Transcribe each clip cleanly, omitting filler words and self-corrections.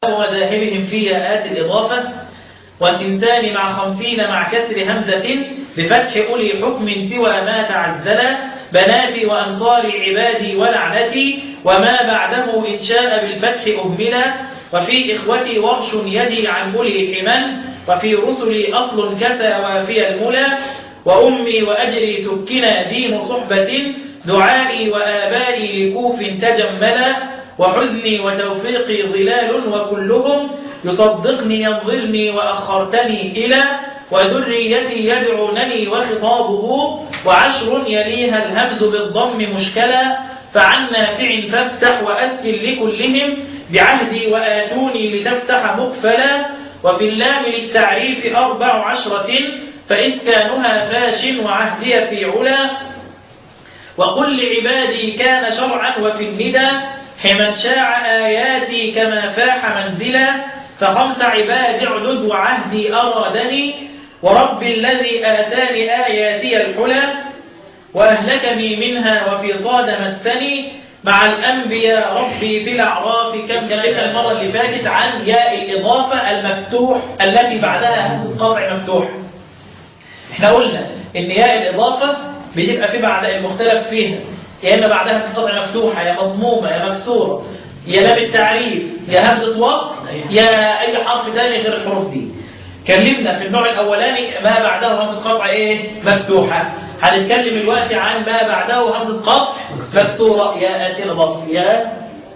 ومذاهبهم في ياءات الإضافة. وثنتان مع 50 مع كسر همزة بفتح أولي حكم سوى ما تعزل بناتي وأنصاري عبادي ولعنتي وما بعده إن شاء بالفتح أهملا. وفي إخوتي ورش يدي عن أولي حما وفي رسلي أصل كسى وافي الملا. وأمي وأجري سكنا دين صحبة دعائي وآبائي لكوف تجملا. وحزني وتوفيقي ظلال وكلهم يصدقني ينظرني وأخرتني إلى. وذريتي يدعونني وخطابه وعشر يليها الهمز بالضم مشكلا. فعن نافع فافتح وأسكن لكلهم بعهدي وآتوني لتفتح مقفلا. وفي اللام للتعريف 14 فإسكانها فاش وعهدي في علا. وقل لعبادي كان شرعا وفي الندى حمن شاع آياتي كما فاح منزلا. فخمس عباد اعدد وعهدي أرادني ورب الذي آتاني آياتي الحلى. وأهلكني منها وفي صاد مسني مع الأنبياء ربي في الأعراف كم. كلمنا المرة اللي فاتت عن ياء الإضافة المفتوح التي بعدها همزة قطع مفتوح. احنا قلنا إن ياء الإضافة بتبقى في بعد المختلف فيها يا إما بعدها همزة قطع مفتوحة يا مضمومة يا مكسورة يا لام التعريف يا همزة وصل يا أي حرف ثاني غير الحروف دي. كلمنا في النوع الأولاني ما بعده همزة قطع مفتوحة. هنتكلم دلوقتي عن ما بعده همزة قطع مكسورة يا آتي الإضافة يا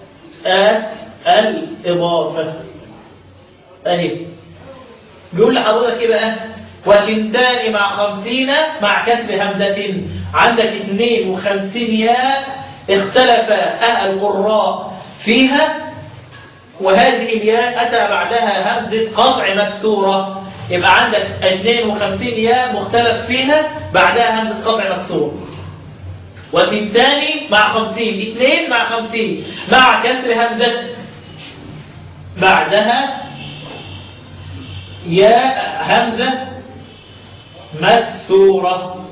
الإضافة أهي. بيقول لحضرتك إيه بقى؟ وثنتان مع 50 مع كسر همزة. عندك 52 ياء اختلف القراء فيها وهذه الياء أتى بعدها همزة قطع مكسورة. يبقى عندك 52 ياء مختلف فيها بعدها همزة قطع مكسورة. وثنتان مع 50 2 مع 50 مع كسر همزة بعدها ياء همزة مكسورة.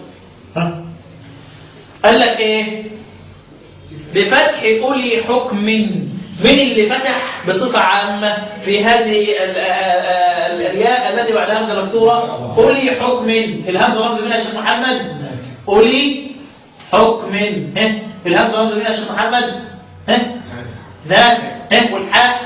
قال لك ايه؟ بفتح أولي حكم. من اللي فتح بصفة عامة في هذه الياء التي بعدها همزة مكسورة؟ أولي حكم. الهمزة رمز منها الشيخ محمد أولي حكم. الهمزة رمز منها الشيخ محمد نافع. والحاء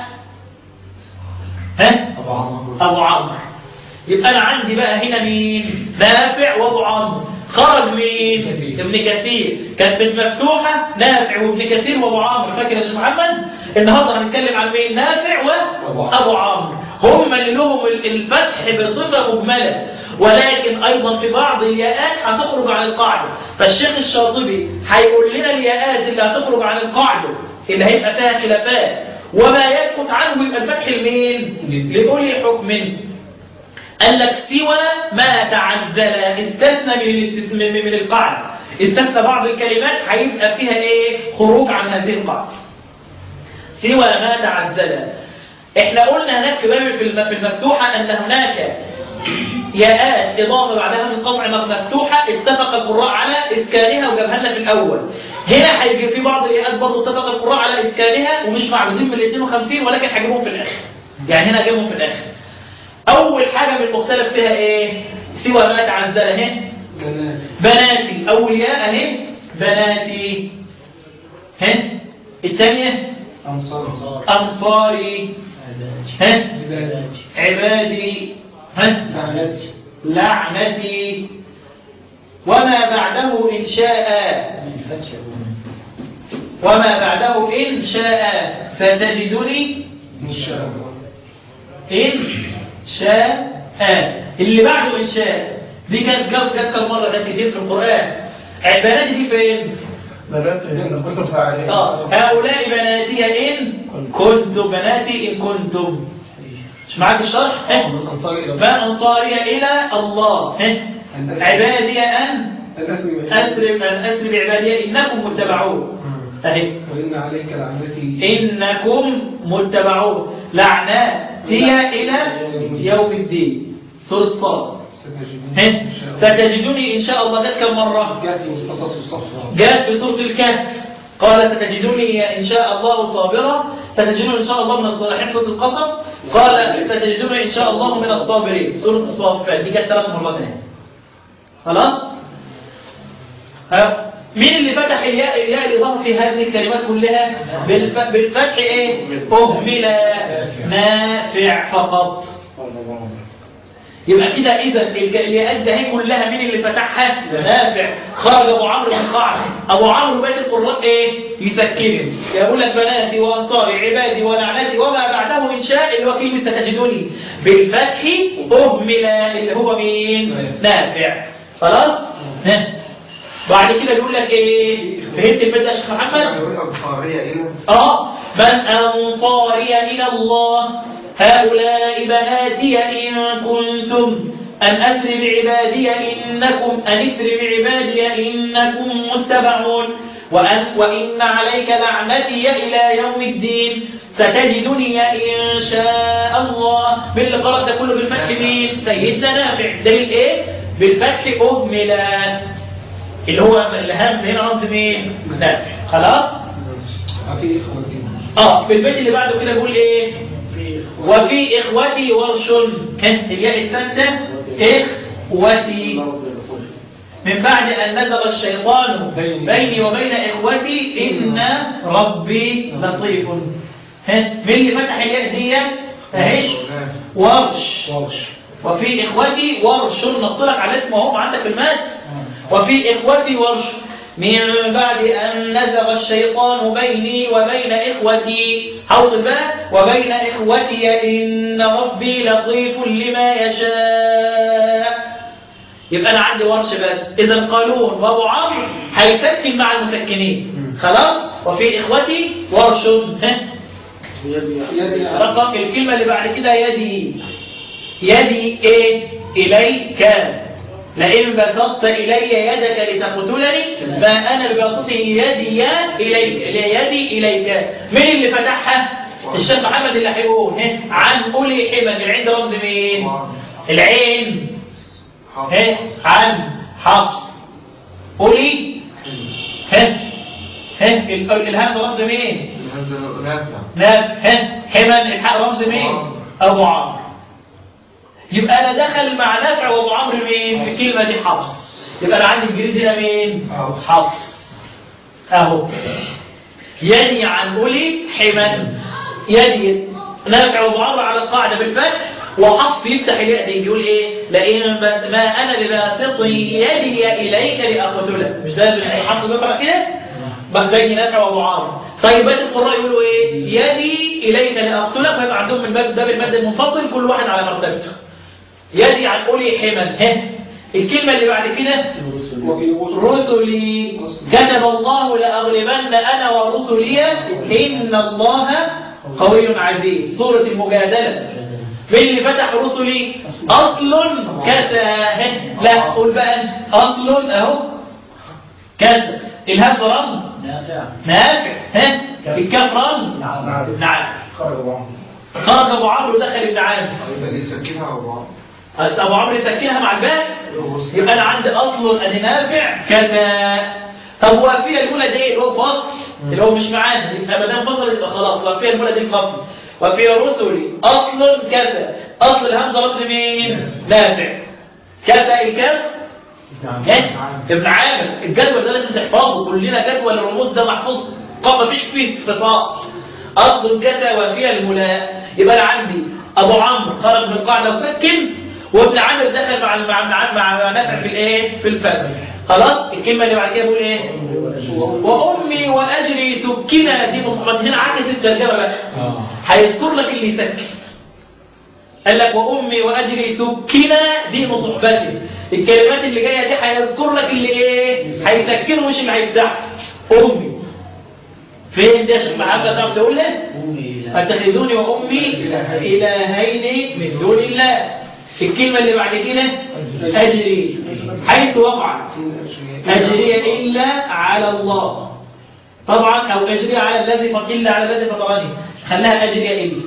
أبو عمرو. يبقى أنا عندي بقى هنا مين؟ نافع وأبو عمرو. خرج مين؟ ابن كثير. كانت في المفتوحة نافع وابن كثير وأبو عمرو. فاكر يا شيخ محمد؟ النهارده هنتكلم عن مين؟ نافع وأبو عمرو. هم اللي لهم الفتح بصفة مجملة ولكن أيضا في بعض الياءات هتخرج عن القاعدة. فالشيخ الشاطبي هيقول لنا الياءات اللي هتخرج عن القاعدة اللي هيبقى فيها خلافات وما يسكت عنه يبقى الفتح لمين؟ لأولي حكم. قال لك سوى ما تعزل استثنى من القاعدة. استثنى بعض الكلمات هيبقى فيها ايه؟ خروج عن هذه القاعدة. سوى ما تعزل. احنا قلنا هناك في باب في المفتوحة ان هناك ياءات اضافة بعدها همزة قطع مفتوحة اتفق القراء على اسكانها وجابها لنا في الاول. هنا هيجي في بعض الياءات برضه اتفق القراء على اسكانها ومش معدودين من ال 52 ولكن هجيبهم في الاخر. يعني هنا هجيبهم في الاخر. أول حاجة من المختلف فيها إيه؟ سوى ما تعزل اهي بناتي. أول ياء اهي بناتي. الثانية أنصاري. عبادي. لعنتي. وما بعده إن شاء. وما بعده إن شاء فتجدني إن شاء. اللي بعده إن شاء دي كانت كم مرة كانت كتير في القرآن. بناتي دي فين؟ هؤلاء بناتي إن كنتم. بناتي إن كنتم. مش معاك الشرح؟ فأنصاري إلى الله. عبادي أن أسر بعبادي إنكم متبعون. أهي وإن عليك لعنتي إنكم متبعون. لعنتي إلى يوم الدين. سورة صاد. ستجدوني إن شاء الله. جاءت كم مرة؟ جاءت في سورة الكهف. قال ستجدوني إن شاء الله صابرا ستجدون إن شاء الله من الصالحين سورة القصص، قال ستجدون إن شاء الله من الصابرين سورة الصافات. دي كانت 3 مرات هنا. خلاص؟ مين اللي فتح الياء الإضافة في هذه الكلمات كلها؟ بالفتح إيه؟ أهمل نافع فقط. يبقى كده إذا الياءات ده هي كلها مين اللي فتحها؟ نافع. خرج أبو عمرو من القاعدة. أبو عمرو بيت القراء إيه؟ يسكنه، يقول لك بناتي وأنصاري عبادي ولعنتي وما بعده من شاء اللي هو كلمة ستجدني بالفتح أهمل اللي هو مين؟ نافع. خلاص؟ بعد كده بيقول لك ايه؟ فهمت البيت يا شيخ محمد؟ من أنصاري إلى الله هؤلاء بناتي إن كنتم أن أسر بعبادي إنكم متبعون وإن عليك لعنتي إلى يوم الدين ستجدني إن شاء الله. باللي قرأ ده كله بالفتح مين؟ سيدنا نافع. دليل ايه؟ بالفتح أهملا اللي هو الهمز هنا رمز مين؟ نافع. خلاص؟ في البيت اللي بعده كده بيقول ايه؟ وفي إخوتي ورش كانت الياء الثالثة إخوتي من بعد أن نزغ الشيطان بيني وبين إخوتي إن ربي لطيف. مين اللي فتح الياء دي؟ اهي ورش. وفي إخوتي ورش نصلك على اسمه اهو عندك في المات. وفي إخوتي ورش من بعد أن نزغ الشيطان بيني وبين إخوتي حوصل بقى وبين إخوتي إن ربي لطيف لما يشاء. يبقى أنا عندي ورش بس. إذا قالون وأبو عمرو هيسكن مع المسكنين. خلاص؟ وفي إخوتي ورش. رقم الكلمة اللي بعد كده يدي إيه؟ إليك لئن بسطت إلي يدك لتقتلني فأنا ببسطه يدي إليك. مين اللي فتحها؟ الشيخ محمد اللي هيقول عن أولي حمد. العين ده رمز مين؟ العين عن حفص. أولي الهمز رمز مين؟ نافع. حمد الحق رمز مين؟ أبو عمرو. يبقى أنا دخل مع نافع وأبو عمرو مين؟ في الكلمة دي حفص. يبقى أنا عندي الجريد هنا مين؟ حفص. أهو يدي عن أولي حمد. يدي نافع وأبو عمرو على القاعدة بالفتح وحفص يفتح الياء دي يقول إيه؟ لئن ما أنا بباسط يدي إليك لأقتلك. مش ده حفص بيقرأ كده؟ بين نافع وأبو عمرو. طيب بقية القراء يقولوا إيه؟ يدي إليك لأقتلك. ويبقى عندهم من باب المد المنفصل كل واحد على مرتبته. يدي عن أولي حمد. الكلمة اللي بعد كده رسلي كتب الله لأغلبن أنا ورسلي إن الله قوي عزيز. سورة المجادلة. مين اللي فتح رسلي؟ أصل كذا. لا قول بقى أنت أصل أهو كذا. الهاء رمز نافع. الكاف رمز نعم. خرج أبو عمرو ودخل ابن عامر. أبو عمرو يسكنها مع الباء. يبقى أنا عندي أصل أدي نافع كذا. طب وافية الأولى دي اللي هو فصل اللي هو مش معانا. يبقى ما دام فصل يبقى خلاص. وافية الأولى دي فصل. وفي رسلي أصل كذا. أصل الهمزة رمز مين؟ نافع. كذا الكاف ابن عامر. الجدول ده لازم تحفظه. كلنا جدول الرموز ده محفوظ. ما فيش فيه اختصار. أصل كذا وفي الملاء. يبقى أنا عندي أبو عمرو خرج من القاعدة وسكن وابن عامر دخل مع نافع في الايه؟ في الفتح. خلاص؟ الكلمة اللي بعد كده بيقول ايه؟ وأمي وأجري سكنة. دي مصحبة هنا عكس الترجمة بقى. هيذكر لك اللي يسكن. قال لك وأمي وأجري سكنة دي مصحبتي. الكلمات اللي جاية دي هيذكر لك اللي ايه؟ هيسكنه مش اللي هيفتح. أمي فين ده يا شيخ محمد؟ تعرف تقولها؟ اتخذوني وأمي إلهين من دون الله. الكلمة اللي بعد كده أجري حيث وقعت أجري إلا على الله طبعا، أو أجري على الذي إلا على الذي فطرني. خلاها أجري إلا.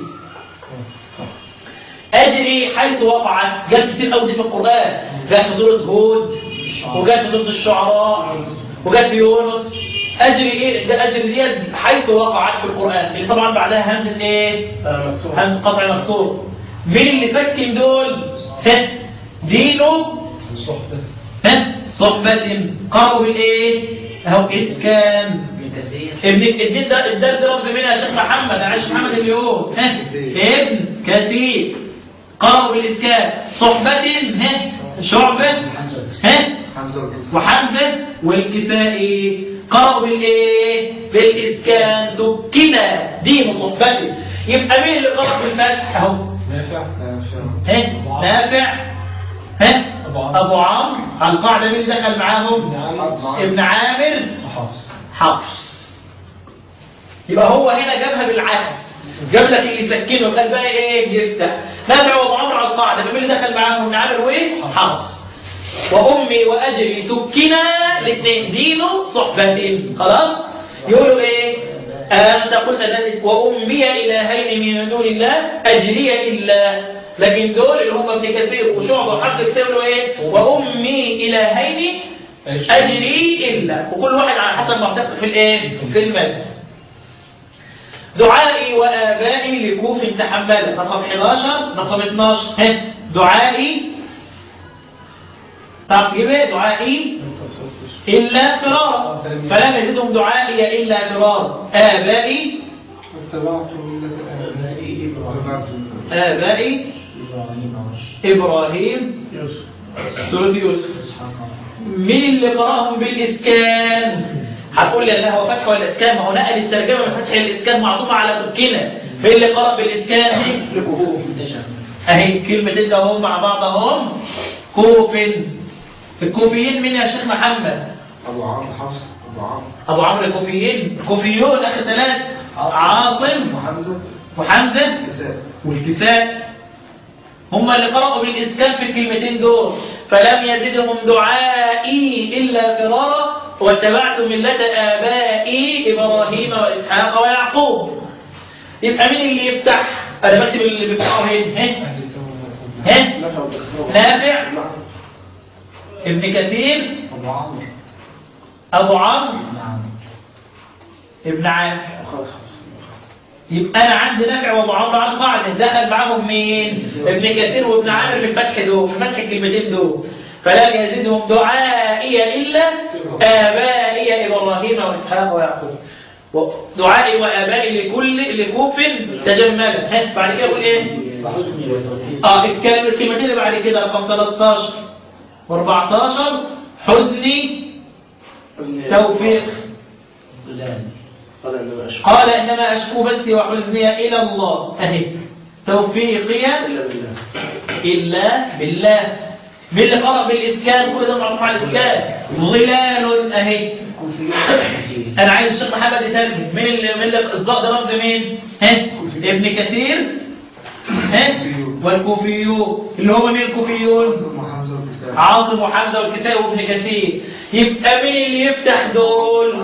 أجري حيث وقعت جت كتير قوي في القرآن. جت في سورة هود وجت في سورة الشعراء وجت في يونس. أجري إيه؟ ده أجري ديت حيث وقعت في القرآن اللي طبعا بعدها همزة إيه؟ همزة قطع مكسور. مين اللي فكم دول؟ دينه صحبة قرأوا بالإيه؟ أهو إسكان ابنك الدين ده الدرس رمز مين يا شيخ محمد؟ يا شيخ محمد اليوم ابن كثير قرأوا بالإسكان. صحبة شعبة وحمزة والكسائي قرأوا بالإيه؟ بالإسكان سكنة دين صحبة. يبقى مين اللي قرأ بالفتح أهو؟ نافع أبو عمرو. على القاعدة مين اللي دخل معاهم؟ ابن عامر حفص. يبقى هو هنا جابها بالعكس، جاب لك اللي يسكنه قال بقى ايه يفتح. نافع وابو عمرو على القاعده، مين اللي دخل معاهم؟ ابن عامر وايه؟ حفص. وامي واجري سكنا الاثنين دينه صحبة. خلاص يقولوا ايه؟ انت قلت وامي الهين من دون الله اجري الا، لكن دول اللي هم ابن كثير وشعبة وحفص يقولوا ايه؟ وامي الهين اجري الا، وكل واحد على حسب معتقد في الايه؟ في المد. دعائي وآبائي لكوف تحمل رقم 11 رقم 12 دعائي. طب ايه دعائي إلا فرارا فلم يزدهم دعائي إلا فرارا. آبائي آبائي إبراهيم سورة يوسف. مين اللي قرأهم بالإسكان؟ هتقول لي لا هو فتح ولا اسكان؟ ما هو نقل الترجمه من فتح الاسكان معطوفه على سكنه. في اللي قرأ بالاسكان لكوف اهي كلمتين ده هم مع بعض اهم. كوف. الكوفيين مين يا شيخ محمد؟ ابو عمرو حفص ابو عمرو الكوفيين. الكوفيون اخر ثلاث عاصم وحمزه والكساء هم اللي قرأوا بالاسكان في الكلمتين دول. فلم يزدهم دعائي الا فرارا واتبعت ملة آبائي إبراهيم وإسحاق ويعقوب. يبقى مين اللي يفتح؟ أنا بكتب اللي بيفتحوا هنا. نافع ابن كثير أبو عمرو ابن عامر. يبقى أنا عندي نافع وأبو عمرو على القاعدة، دخل معاهم مين؟ ابن كثير وابن عامر في الفتح دول، في فتح الكلمتين دول. فلم يزدهم دعائي إلا آبائي إبراهيم وإسحاق ويعقوب. دعائي وآبائي لكوف تجملا. بعد كده يقول إيه؟ الكلمتين اللي بعد كده رقم 13 و14 حزني توفيق. قال إنما أشكو بثي وحزني إلى الله أهي توفيقي إلا بالله. مين اللي قرأ بالإسكان؟ كل ده معطوف على الإسكان. ظلال أهي. أنا عايز الشيخ محمد يترجم. مين اللي إصداء ده رمز مين؟ ابن كثير والكوفيون. اللي هو مين الكوفيون؟ عاصم وحمزة والكسائي وابن كثير. يبقى مين اللي يفتح دول؟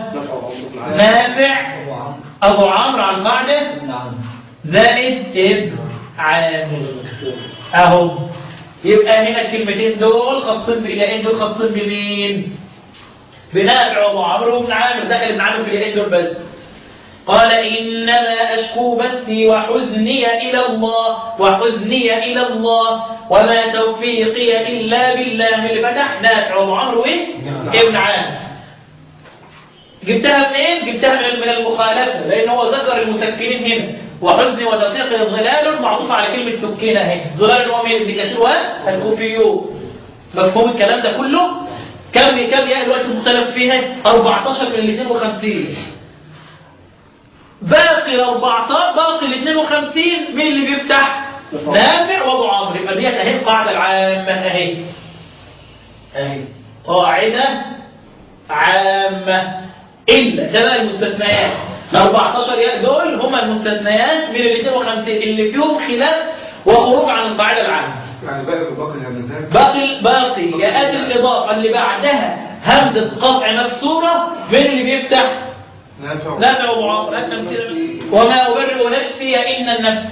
نافع أبو عمرو على القاعدة زائد ابن عامر أهو. يبقى هنا الكلمتين دول خاصين بالياءين دول خاصين بمين؟ بنافع وابو عمرو وابن عامر. دخل ابن عامر في الياءين دول بس. قال إنما أشكو بثي وحزني إلى الله وما توفيقي إلا بالله. اللي فتح نافع وابو عمرو وابن عامر. جبتها منين؟ جبتها من المخالفة، لأن هو ذكر المسكنين هنا. وحزن وتفيق ظلال معطوف على كلمة سكينة اهي. ظلال هو من ابن كثير والكوفيون. مفهوم الكلام ده كله؟ كم يا الوقت مختلف فيها؟ 14 من ال 52. باقي ال 52 مين اللي بيفتح؟ نافع وابو عمرو. يبقى ديت اهي القاعدة العامة اهي. قاعدة عامة إلا ده بقى المستثنيات. ال 14 ياء دول هم المستثنيات من ال 52 اللي فيهم خلاف وخروج عن القاعدة العامة. يعني باقي الهمزات باقي ياءات الإضافة اللي بعدها همزة قطع مكسورة. مين اللي بيفتح؟ نافع وابو عمرو. وما أبرئ نفسي إن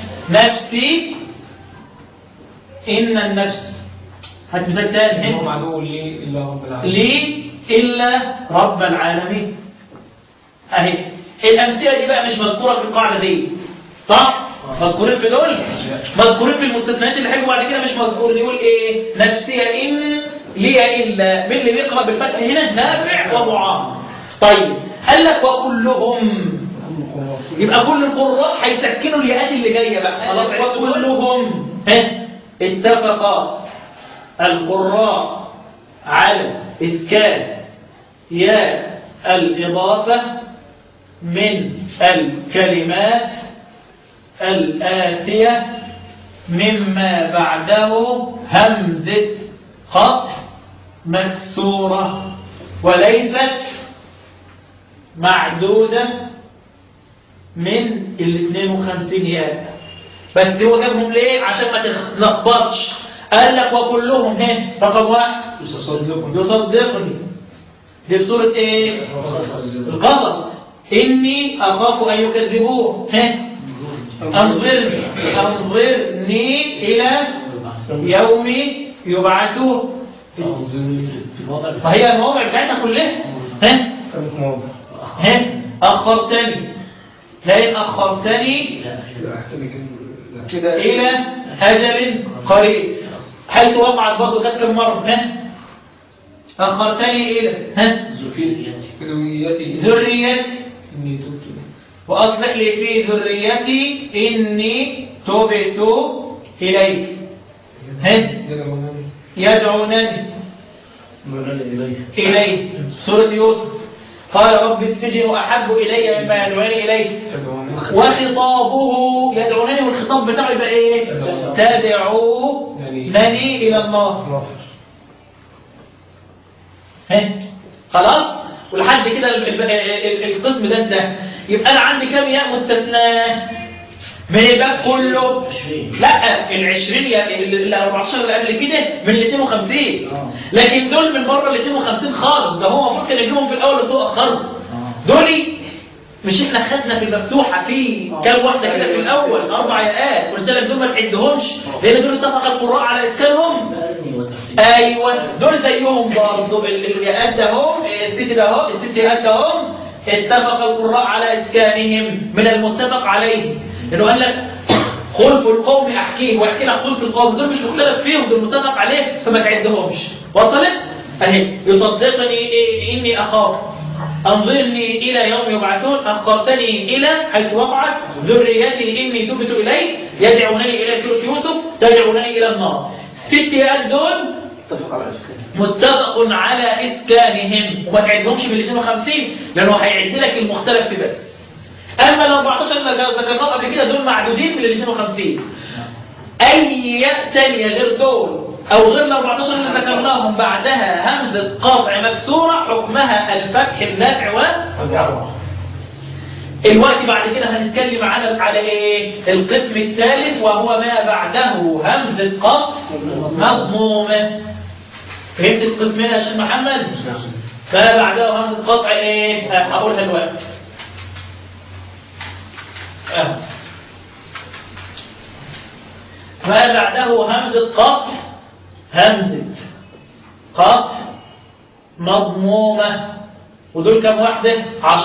النفس هتمثال هنا معلوم لي إلا رب العالمين. لي إلا رب العالمين. اهي الامثله دي بقى مش مذكوره في القاعده دي، صح؟ مذكورين في دول، مذكورين في المستثنيات اللي هيجوا بعد كده مش مذكورين. يقول ايه؟ نفسي ان لي الا. مين اللي بيقرا بالفتح هنا؟ نافع وابو عمرو. طيب قال لك وكلهم، يبقى كل القراء هيسكنوا الياءات اللي جايه بقى. خلاص وكلهم اتفق القراء على اسكان ياء الاضافه من الكلمات الآتية مما بعده همزة خط مكسورة وليست معدودة من 52 ياء. بس هو جابهم ليه؟ عشان ما تتلخبطش. قال لك وكلهم هنا رقم 1 يصدقني. دي في سورة ايه؟ القصص. إني أخاف أن يكذبون. أنظرني إلى يوم يبعثون. فهي المواضع بتاعتها كلها. أخرتني، لئن أخرتني إلى أجل قريب. حيث وقعت برضه كانت كم مرة؟ أخرتني إلى ذريتي وأصلح لي في ذريتي إني تبت إليك. يدعونني إليه. سورة يوسف قال رب السجن أحب إلي مما يدعونني إليه. وخطابه يدعونني، والخطاب بتاعه يبقى إيه؟ تدعونني إلى النار. خلاص؟ ولحد كده القسم ده انتهى. يبقى انا عندي كام ياء مستثنى من الباب كله؟ لا ال20 ال 14 اللي قبل كده من ال 52. لكن دول من بره ال 52 خالص. ده هو المفروض كان يجيبهم في الاول بس هو اخرهم. دول مش احنا خدنا في المفتوحه في كام واحده كده في الاول 4 ياءات، قلت لك دول ما تعدهمش لان دول اتفق القراء على اسكانهم. ايوه دول زيهم برضه الياءات ده هم الست ده اهو، الست ياءات ده هم اتفق القراء على اسكانهم من المتفق عليه. لانه قال لك خلف القوم احكيه واحكي لك خلف القوم، دول مش مختلف فيهم، دول متفق عليه فما تعدهمش. وصلت اهي. يصدقني اني اخاف، انظرني الى يوم يبعثون، اخرتني الى حيث وقعت ذريتي اني تبت اليك، يدعونني الى سوره يوسف، تدعونني الى النار. 6 ياءات دول متفق على اسكانهم وما تعدهمش من 52 لانه هيعد لك المختلف في بس. اما ال 14 اللي ذكرناهم قبل كده دول معدودين من 52. اي ياء ثانيه غير دول او غير ال 14 اللي ذكرناهم بعدها همزه قاطع مكسوره حكمها الفتح النافع والجر. الوقت بعد كده هنتكلم على ايه؟ القسم الثالث وهو ما بعده همزه قطع مضمومه. فهمت القسمين يا شيخ محمد؟ ما بعده همزه قطع ايه؟ هقولها دلوقتي. ما بعده همزه قطع، همزه قطع مضمومه. ودول كم واحده؟ 10.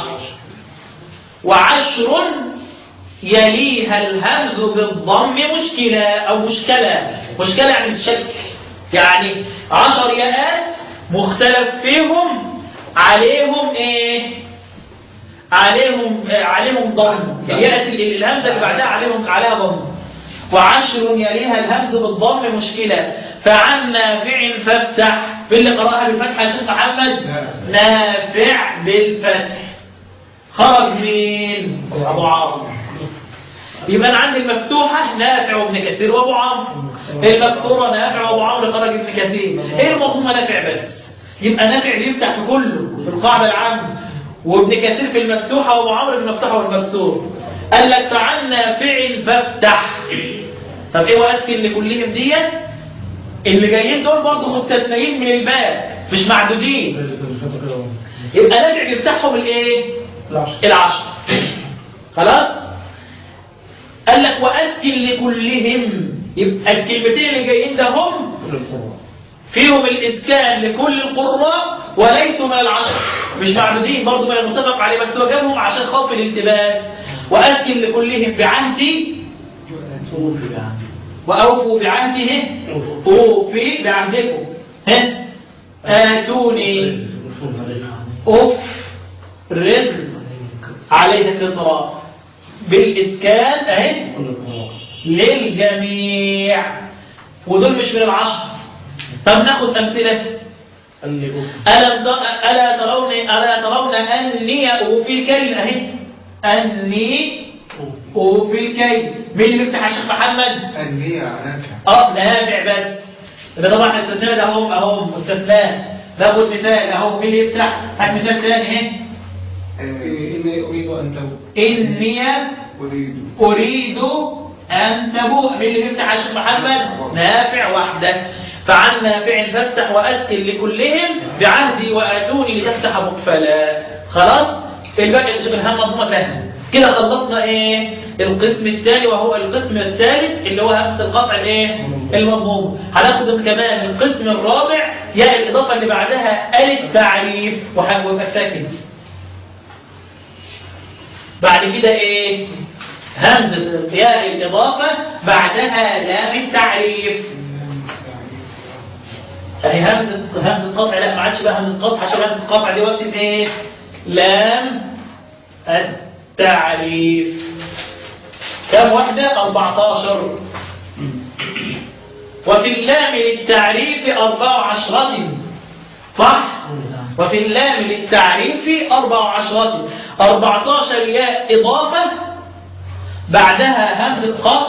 و10 يليها الهمز بالضم مشكلة أو مشكلة يعني بتشكل، يعني 10 ياءات مختلف فيهم عليهم ايه؟ عليهم ضم. الياء الهمزة اللي بعدها عليها ضم. و10 يليها الهمز بالضم مشكلة. فعن نافع فافتح. اللي قرأها بالفتح يا شيخ محمد؟ نافع بالفتح. خرج مين؟ أبو عمرو. يبقى أنا عندي المفتوحة نافع وابن كثير وأبو عمرو. المكسورة نافع وأبو عمرو خرج ابن كثير. إيه المضمومة؟ نافع بس. يبقى نافع بيفتح في كله في القاعدة العامة، وابن كثير في المفتوحة وأبو عمرو في المفتوحة والمكسورة. قال لك فعن نافع فافتح. طب إيه وأسكن لكلهم ديت؟ اللي جايين دول برضه مستثنين من الباب مش معدودين. يبقى نافع بيفتحهم الإيه؟ 10. خلاص؟ قال لك وأسكن لكلهم. يبقى الكلمتين اللي جايين ده هم فيهم الإسكان لكل القراء وليسوا من 10. مش معدودين برضه من المتفق عليه، بس هو جابهم عشان خاطر الالتباس. وأذكر لكلهم بعهدي وأوفوا بعهده أوفي بعهدكم آتوني أفرغ عليها قطرة بالإسكان أهي للجميع، ودول مش من العشر. طب ناخد أمثلة. ألا ترون أني أوفي الكيل أهي أني أوفي الكيل. مين اللي بيفتح يا شيخ محمد؟ أني نافع. نافع بس. ده طبعا الاستثناء ده اهو مستثناء. ناخد مثال اهو. مين اللي يفتح؟ هات مثال ثاني اهي. إني أريد أن تبوء. إني أريد أن تبوء. مين اللي بيفتح يا شيخ محمد؟ نافع وحده. فعن نافع فافتح وأذكر لكلهم بعهدي وآتوني لتفتح مقفلا. خلاص؟ الباقي الهم مضمومة فهم. كده خلصنا ايه؟ القسم الثاني وهو القسم الثالث اللي هو همزة القطع الايه؟ المضموم. هناخد كمان القسم الرابع ياء الإضافة اللي بعدها آل التعريف وهيبقى ساكن. بعد كده ايه؟ همزة ياء الإضافة بعدها لام التعريف. يعني همزة قطع، لا ما عادش بقى همزة قطع عشان همزة قطع دلوقتي ايه؟ لام التعريف. كم واحدة؟ 14. وفي اللام للتعريف 14. صح؟ وفي اللام للتعريف 14. 14 ياء إضافة بعدها همزة قطع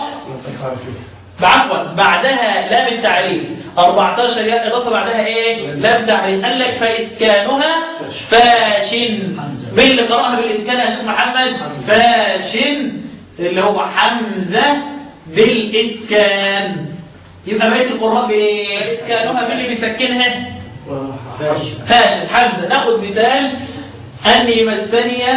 بعدها لام التعريف. 14 ياء إضافة بعدها إيه؟ لام تعريف. قال لك فإسكانها فاشن. مين اللي قرأها بالإسكان يا شيخ محمد؟ فاشن اللي هو حمزة بالإسكان. يبقى بقية القراء بإيه؟ إسكانها. مين اللي بيسكنها؟ فاشن حمزة. ناخد مثال. أني مسني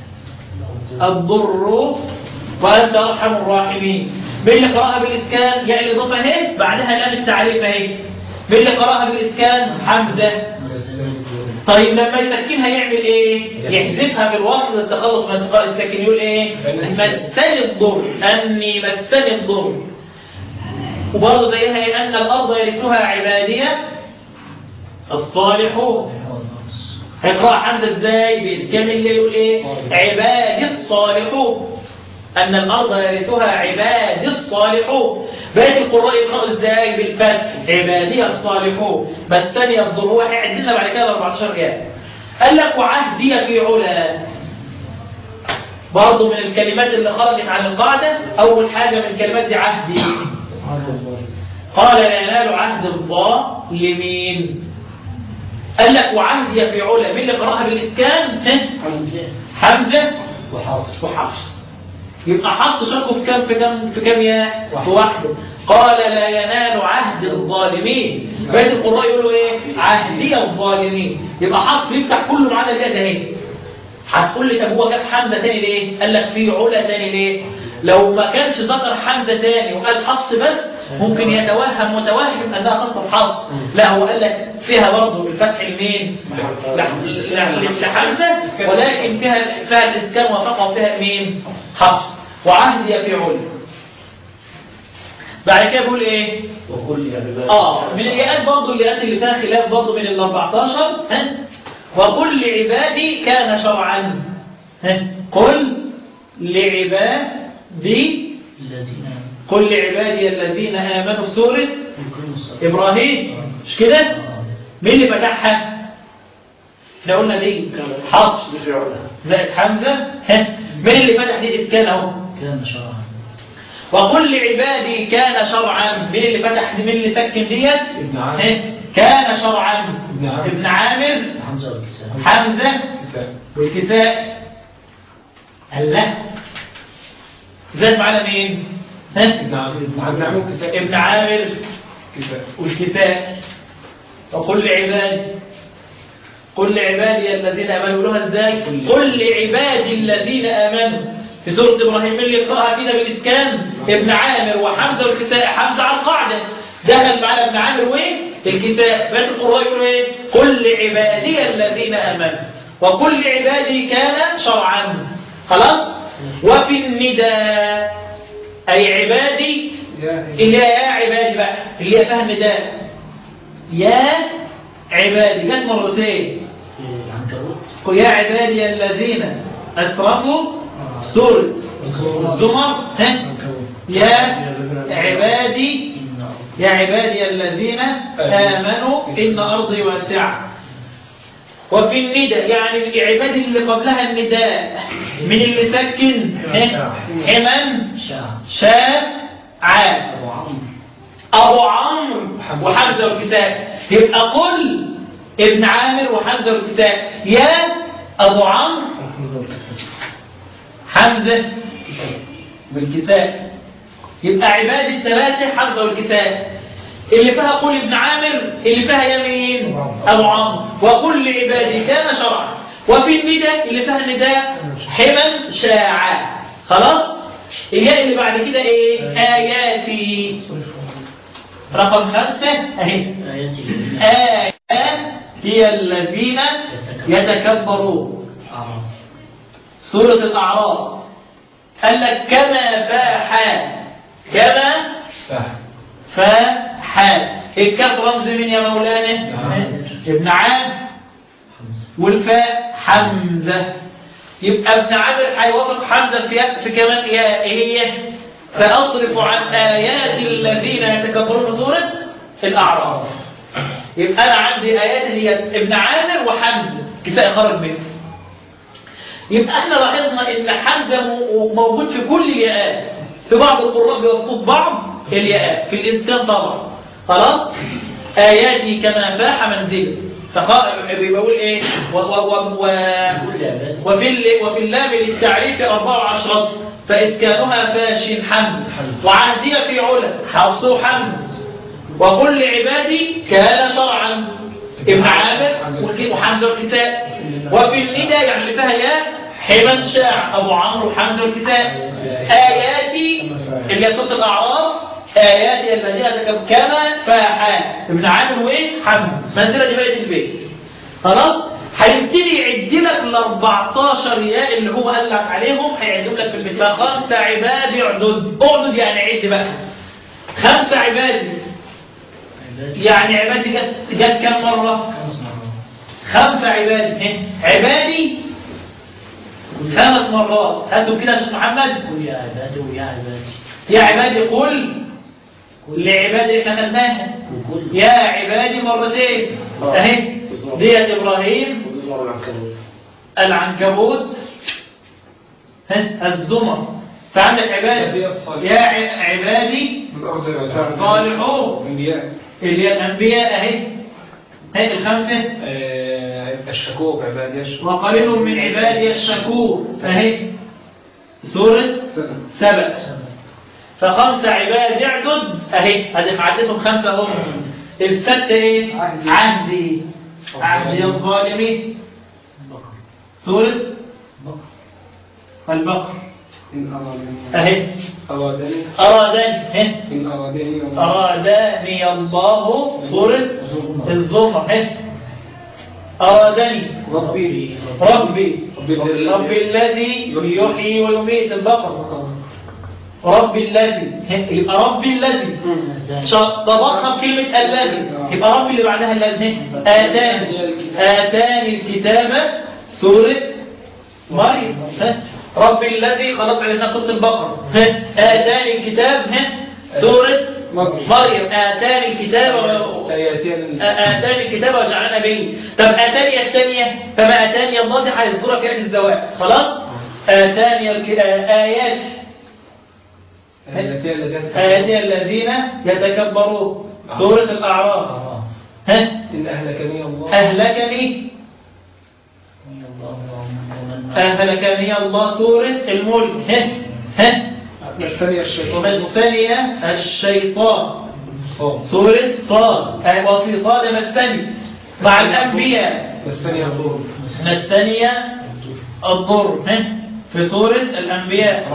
الضر وأنت أرحم الراحمين. مين اللي قرأها بالإسكان؟ ياء الإضافة اهي بعدها لام التعريف اهي. مين اللي قرأها بالإسكان؟ حمزة. طيب لما يسكنها يعمل ايه؟ يحذفها في الوصل للتخلص من التقاء الساكن. يقول ايه؟ مسني الضر. أني مسني الضر. وبرضه زيها ايه؟ أن الأرض يرثها عبادية الصالحون. هيقرأ حمزة ازاي؟ بإسكان اللي يقول ايه؟ عبادي الصالحون. أن الأرض يرثها عبادي الصالحون. بقية القراء يقرأوا ازاي؟ بالفتح عبادي الصالحون. مسني يفضل. هو هيعد لنا بعد كده 14 جاء. قال لك وعهدي في علا. برضه من الكلمات اللي خرجت عن القاعدة. أول حاجة من الكلمات دي عهدي. قال لا ينال عهد الظالمين. قال لك وعهدي في علا. مين اللي قرأها بالإسكان؟ حمزة وحفص. يبقى حفص شركه في كم ياء؟ واحدة. قال لا ينال عهد الظالمين. بقية القراء يقولوا ايه؟ عهدي الظالمين. يبقى حفص بيفتح كله ما عدا الياء ده اهي. هتقول لي طب هو جاب حمزة تاني ليه؟ قال لك في علا تاني ليه؟ لو ما كانش ذكر حمزة تاني وقال حفص بس ممكن يتوهم متوهم انها خاصة بحفص. لا هو قال لك فيها برضه الفتح لمين؟ لحمزة، ولكن فيها الإسكان وفقه فيها مين؟ حفص. وعهد في علا. بعد كده بيقول ايه؟ وكل من الياءات برضه الياءات اللي فيها خلاف برضه من ال 14. وكل عبادي كان شرعا. قل لعبادي قل لعبادي الذين آمنوا في سورة إبراهيم. مش كده؟ مين اللي فتحها؟ احنا قلنا دي حفص زائد حمزة. مين اللي فتح دي إسكان اهو؟ كان شرعا. وقل لعبادي كان شرعا. مين اللي فتح دي؟ مين اللي سكن ديت؟ ابن عامر. كان شرعا. ابن عامر. حمزة والكساء. الله زاد معنا مين؟ ابن عامر والكساء. وقل لعبادي قل لعبادي الذين آمنوا. لها ازاي؟ قل لعبادي الذين آمنوا. في سورة إبراهيم من اللي يقرأها كده بالإسكان؟ ابن عامر وحمزة والكساء. حمزة على القاعدة دخل معنا ابن عامر والكساء. بقية القراء يقولوا ايه؟ قل لعبادي الذين آمنوا. وكل عبادي كان شرعا. خلاص. وفي النداء أي عبادي اللي هي يا عبادي بقى اللي هي فيها النداء يا عبادي جت مرتين يا عبادي الذين أسرفوا سورة الزمر يا عبادي الذين آمنوا إن أرضي واسعة. وفي النداء يعني عبادي اللي قبلها النداء من اللي سكن حمن شاع أبو عمرو وحمزة والكساء. يبقى قل ابن عامر وحمزة والكساء يا أبو عمرو حمزة بالكساء. يبقى عبادي الثلاثة حمزة والكساء اللي فيها قل ابن عامر اللي فيها يمين أبو عمرو وكل عبادي كان شرعا. وفي النداء اللي فيها النداء حمن شاع. خلاص. الياء اللي بعد كده ايه؟ آياتي رقم 5 اهي آيات هي الذين يتكبرون سورة الأعراف. قال لك كما فاحا الكاف رمز من يا مولانا ابن عامر والفاء حمزة. يبقى ابن عامر هيوافق حمزة في كمان هي فأصرف عن آيات الذين يتكبرون في سورة الأعراف. يبقى أنا عندي آيات هي ابن عامر وحمزة كفاية خرج منه. يبقى احنا لاحظنا ان حمزة موجود في كل الياءات. في بعض القراء بيوافقوا بعض الياءات في الإسكان طبعا. خلاص. آياتي كما فاح منزله بيقول ايه وفي اللام للتعريف 14 فإسكانها فاش حمز وعهدية في علا حفصه حمز وكل عبادي كان شرعا ابن عامر وحمزة والكساء. وفي النداء يعني اللي فيها ياء حمن شاع أبو عمرو وحمزة والكساء. آياتي اللي هي سورة الأعراف آياتي الذين كما فاحا ابن عامر وحمزة منزلة جباية البيت. خلاص. هيبتدي يعد لك ال 14 ياء اللي هو قال لك عليهم هيعدهم لك في البيت. 5 عبادي اعدد يعني عد بقى 5 عبادي يعني عبادي جت كم مرة 5 عبادي عبادي 5 مرات. هاتوا كده يا شيخ محمد قل يا عبادي ويا عبادي يا عبادي قل لعبادي احنا خدناها يا عبادي مرتين اهي ديت ابراهيم العنكبوت الزمر. فعندك عبادي يا عبادي صالحون اللي هي الانبياء اهي ال5 الشكوك عبادي الشكوك وقليل من عبادي الشكور اهي سورة سبأ. ف5 عباد يعدد اهي هعدتهم 5 هم. الستة ايه عهدي الظالمين سورة البقر اهي أرادني الله سورة الزمر اهي أرادني ربي الذي يحيي ويميت البقر ربي الذي يبقى ربي الذي طبقنا بكلمة الذي يبقى ربي اللي بعدها الذي آتاني الكتاب سورة مريم ربي الذي خلق علينا سورة البقرة آتاني الكتاب سورة مريم آتاني الكتاب وجعلنا به. طب آتاني الثانية فما آتاني الله دي هيذكرها في آية الزواج. خلاص. آتاني آيات آياتي الذين يتكبرون سورة الأعراف إن أهلكني الله سورة الملك مسني الشيطان سورة صاد وفي صاد مسني مع الأنبياء مسني الضر في سورة الأنبياء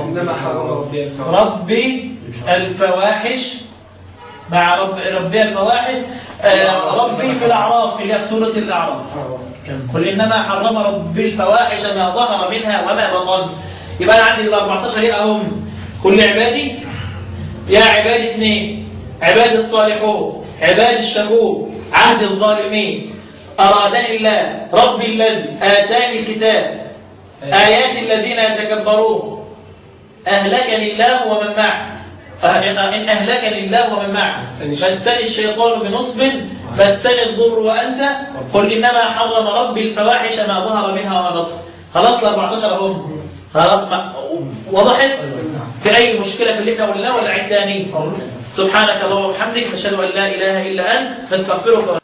ربي الفواحش مع ربي الفواحش ربي في الأعراف اللي هي سورة الأعراف قل إنما حرم ربي الفواحش ما ظهر منها وما بطن. يبقى أنا عندي ال 14 إيه أهم؟ كل عبادي يا عبادي 2 عباد الصالحون عباد الشكور عهد الظالمين أرادني الله ربي الذي آتاني الكتاب آيات الذين يتكبرون أهلكني الله ومن معه إن أهلكني الله ومن معه مسني الشيطان بنصب مسني الضر وأنت قل إنما حرم ربي الفواحش ما ظهر منها وما بطن. خلاص ال 14 هم خلاص وضحت؟ في أي مشكلة في اللي احنا قلناه ولا عيد تاني؟ سبحانك اللهم وبحمدك نشهد أن لا إله إلا أنت نستغفرك.